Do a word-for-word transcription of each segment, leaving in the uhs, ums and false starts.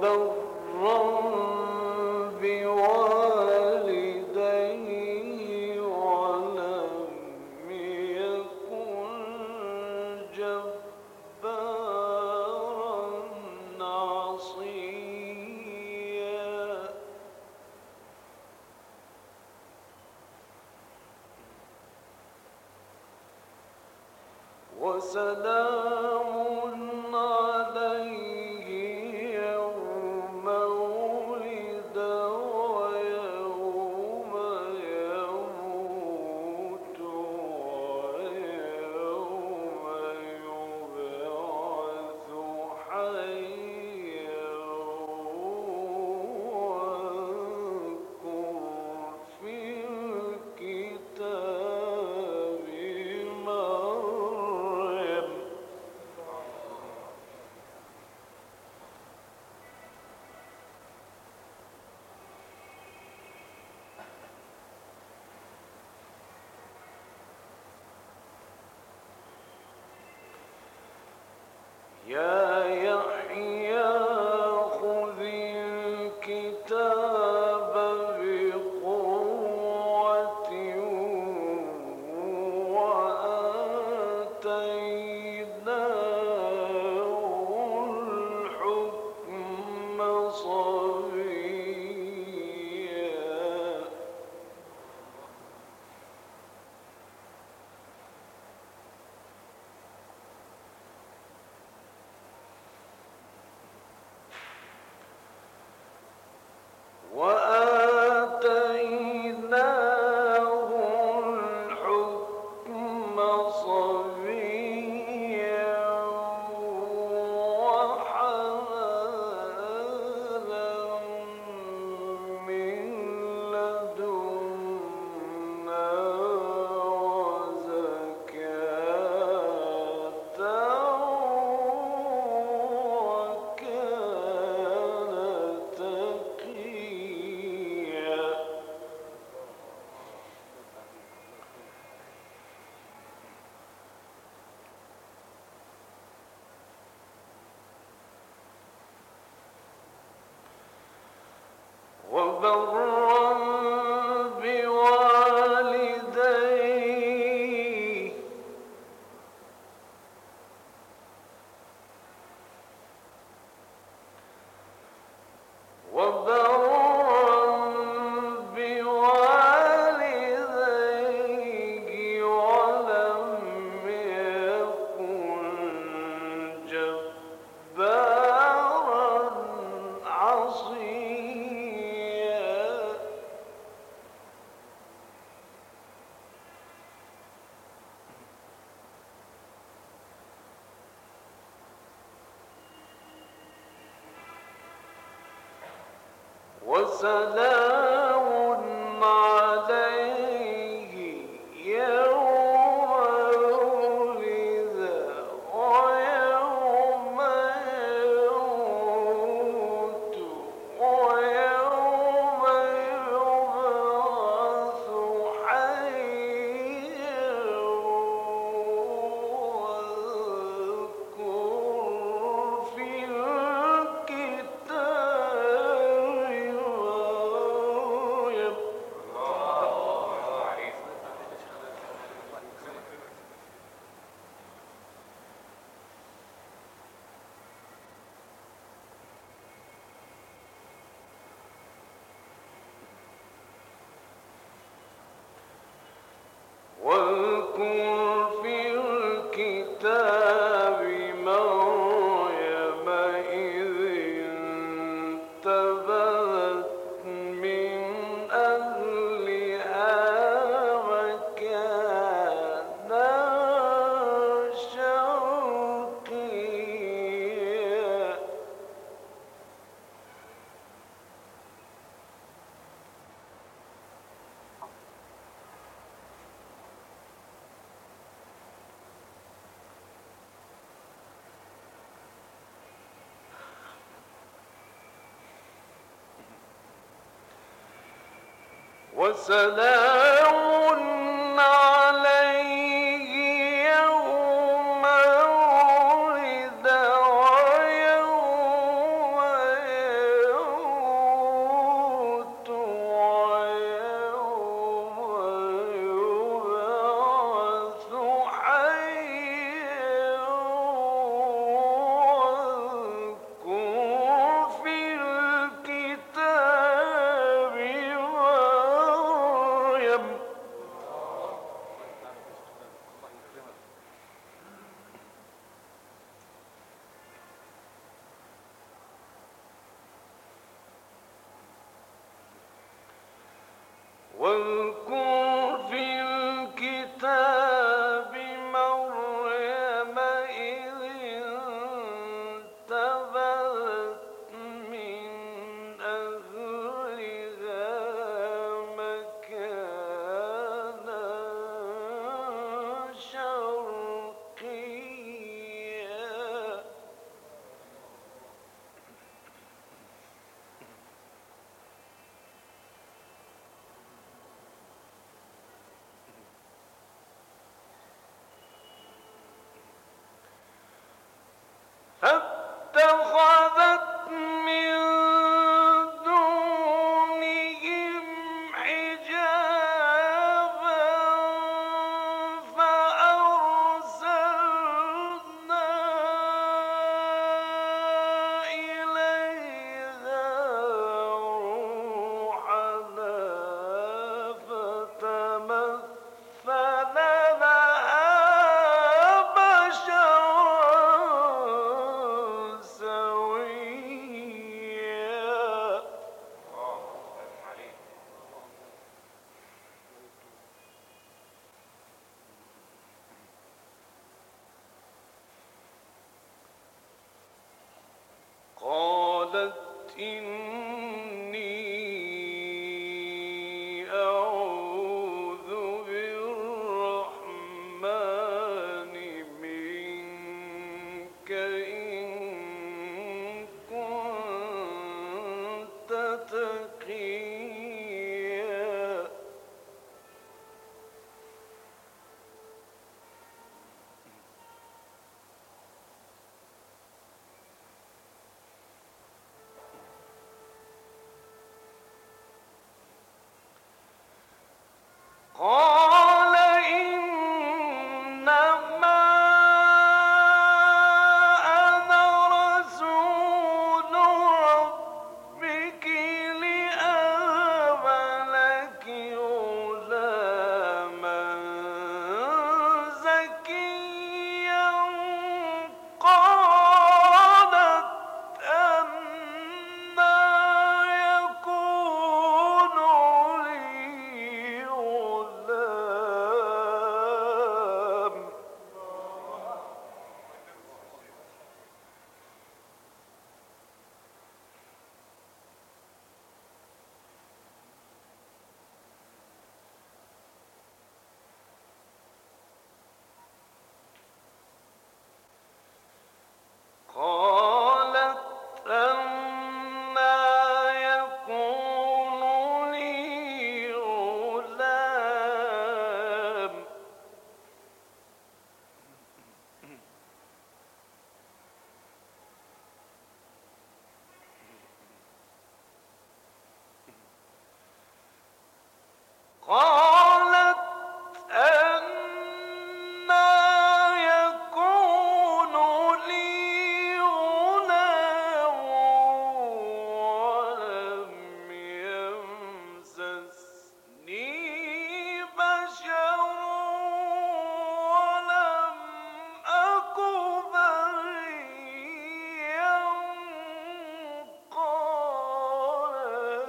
وسلام عليه يوم ولد ويوم يموت ويوم يبعث حيا واذكر في الكتاب مريم يا يحيى خذ الكتاب بقوة وآتيناه الحكم صبيا وآتيناه الحكم صبيا وحنانا من لدنا وزكاة وكان تقيا وبرا بوالديه وبرا بوالديه ولم يكن جبارا عصيا وسلام عليه يوم ولد ويوم يموت ويوم يبعث حيا واذكر في الكتاب مريم واذكر في الكتاب مريم إذ انتبذت من أهلها مكانا شرقيا وسلام عليه يوم ولد ويوم واذكر في الكتاب مريم إذ انتبذت من أهلها مكانا شرقيا فاتخذت من دونهم حجابا فأرسلنا إليها روحنا فتمثل لها بشرا سويا قالت إني أعوذ بالرحمن منك إن كنت تقيا قال إنما أنا رسول ربك لأهب لك غلاما زكيا قالت أنى يكون لي غلام قالت أنى يكون لي غلام قالت أنى يكون لي غلام ولم يمسسني بشر ولم أك بغيا قال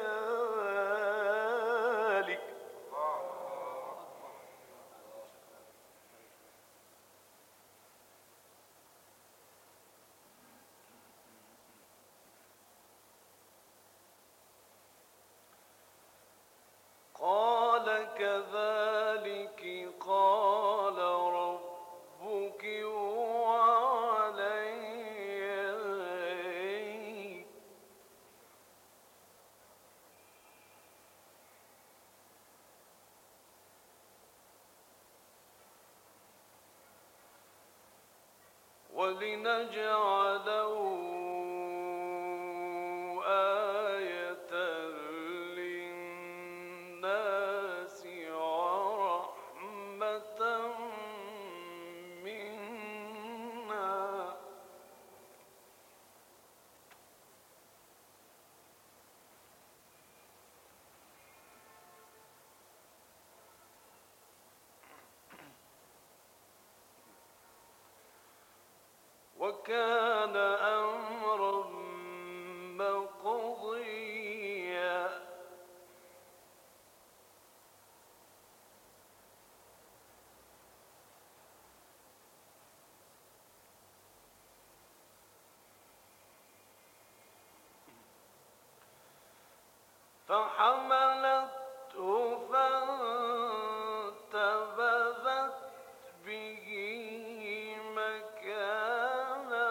كذلك قال كذلك قال ربك هو علي هين ولنجعله آية للناس ورحمة منا وكان أمرا مقضيا فحملته فانتبذت به مكانا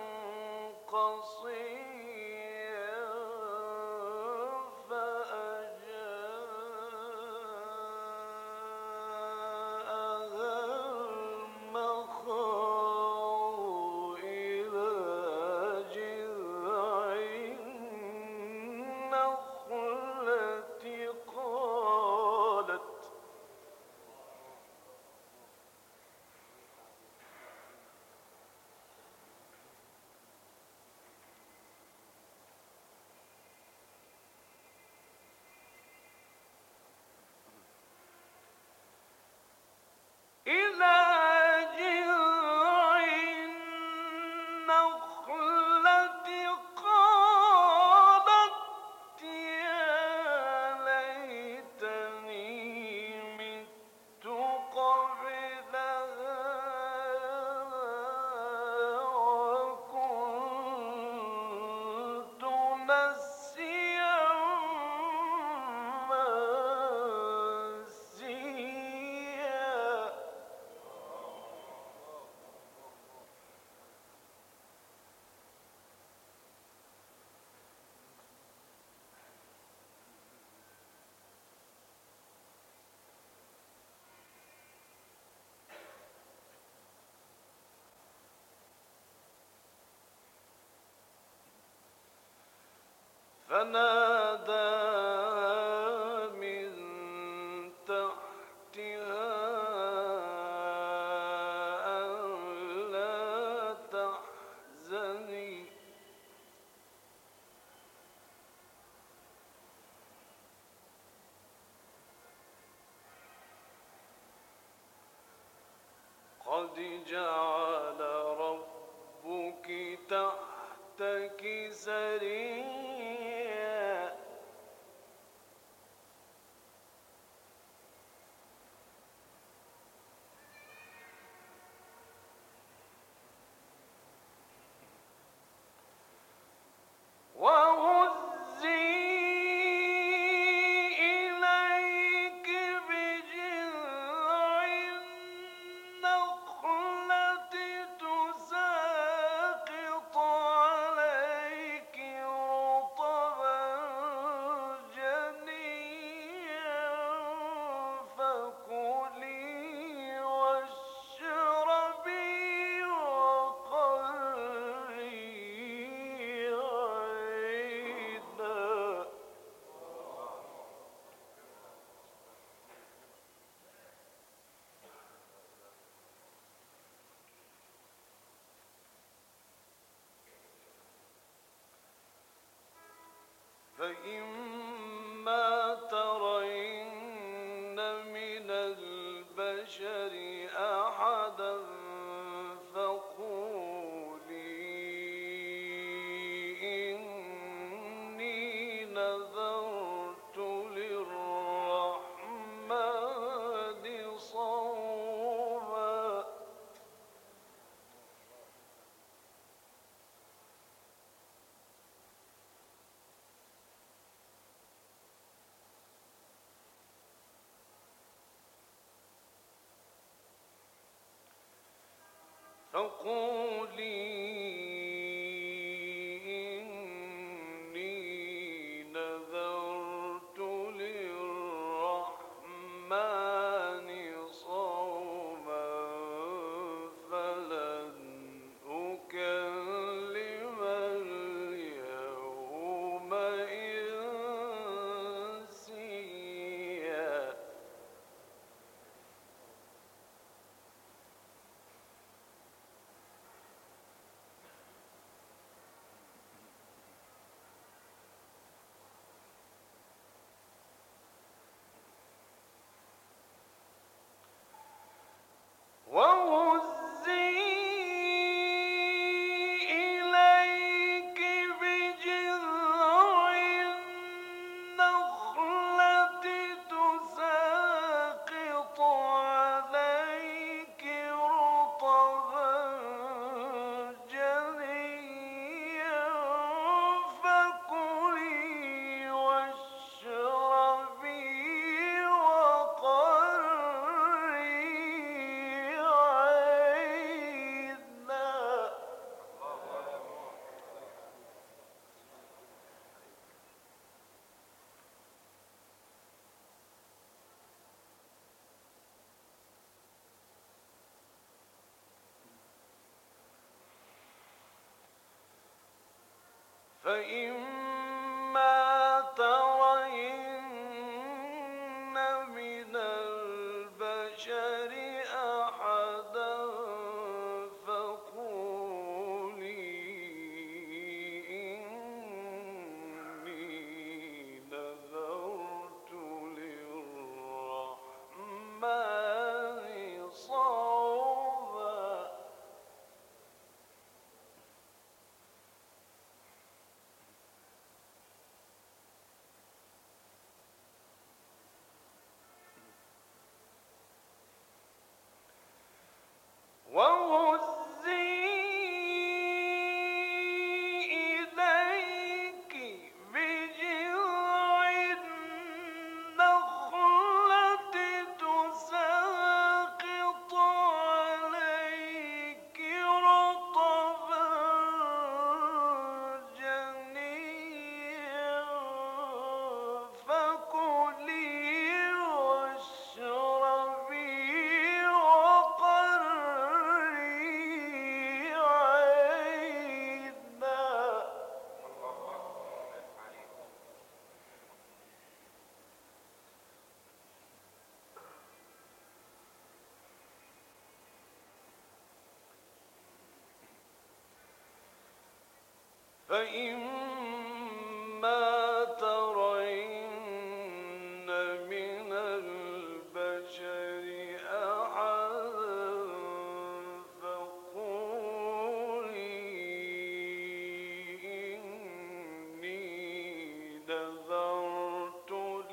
قصيا فأجاءها المخاض إلى جذع النخلة قالت إلى جذع النخلة قالت يا ليتني مت قبل هذا وكنت نسيا منسيا. فنادى من تحتها ألا تحزني قد جعل ربك تحتك سريا وهزي إليك بجذع النخلة تساقط عليك رطبا جنيا فكلي واشربي وقري عينا فإما ترين من البشر أحدا فقولي إني نذرت للرحمن صوما فقولي إني نذرت للرحمن صوما فلن أكلم اليوم إنسيا. فإما ترين من البشر أحدا فقولي إني نذرت للرحمن صوما. وهزي إليك بجذع النخلة تساقط عليك رطبا جنيا فكلي واشربي وقري عينا. فإما ترين من البشر أحدا فقولي إني نذرت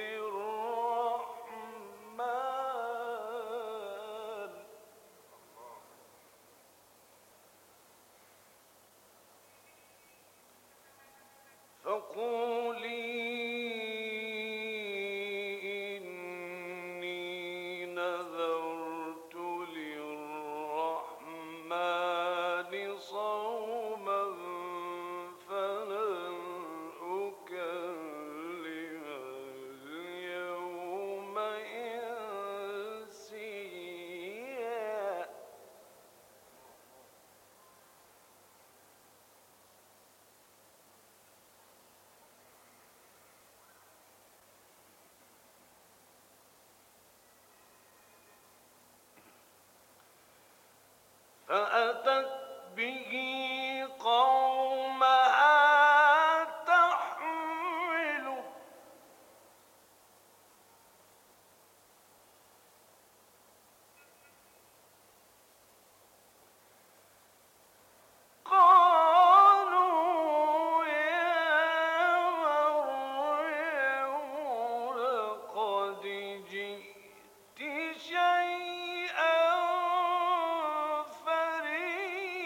للرحمن فقولي إني نذرت للرحمن صوما فلن أكلم اليوم إنسيا. فأتت به قومها تحمله قالوا يا مريم لقد جئت شيئا فريا.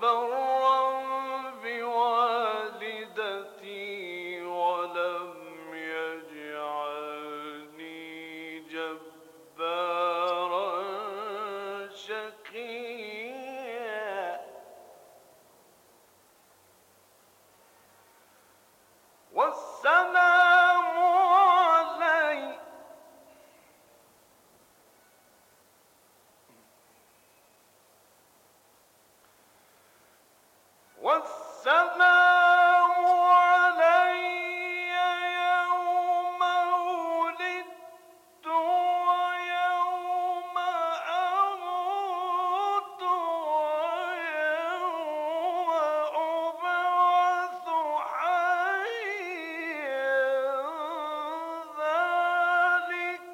وبرا بوالدتي ولم يجعلني جبارا شقيا والسلام علي والسلام علي يوم ولدت ويوم أموت ويوم أبعث حيا ذلك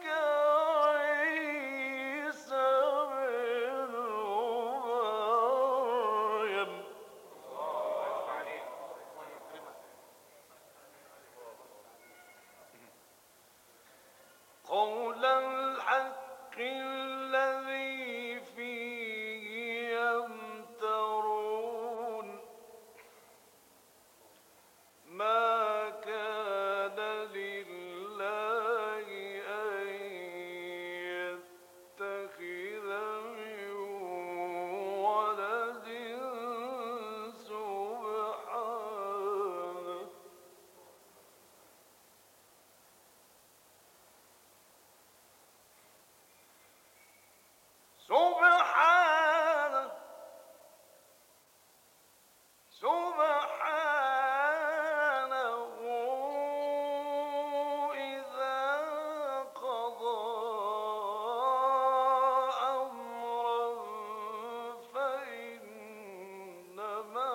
عيسى بن مريم قول الحق الذي فيه يمترون ما كان لله أن يتخذ من ولد سبحانه سبحانه سبحانه إذا قضى أمرا فإنما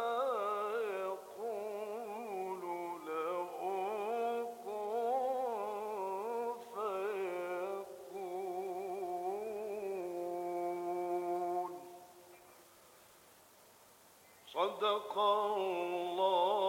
يقول له كن فيكون صدق الله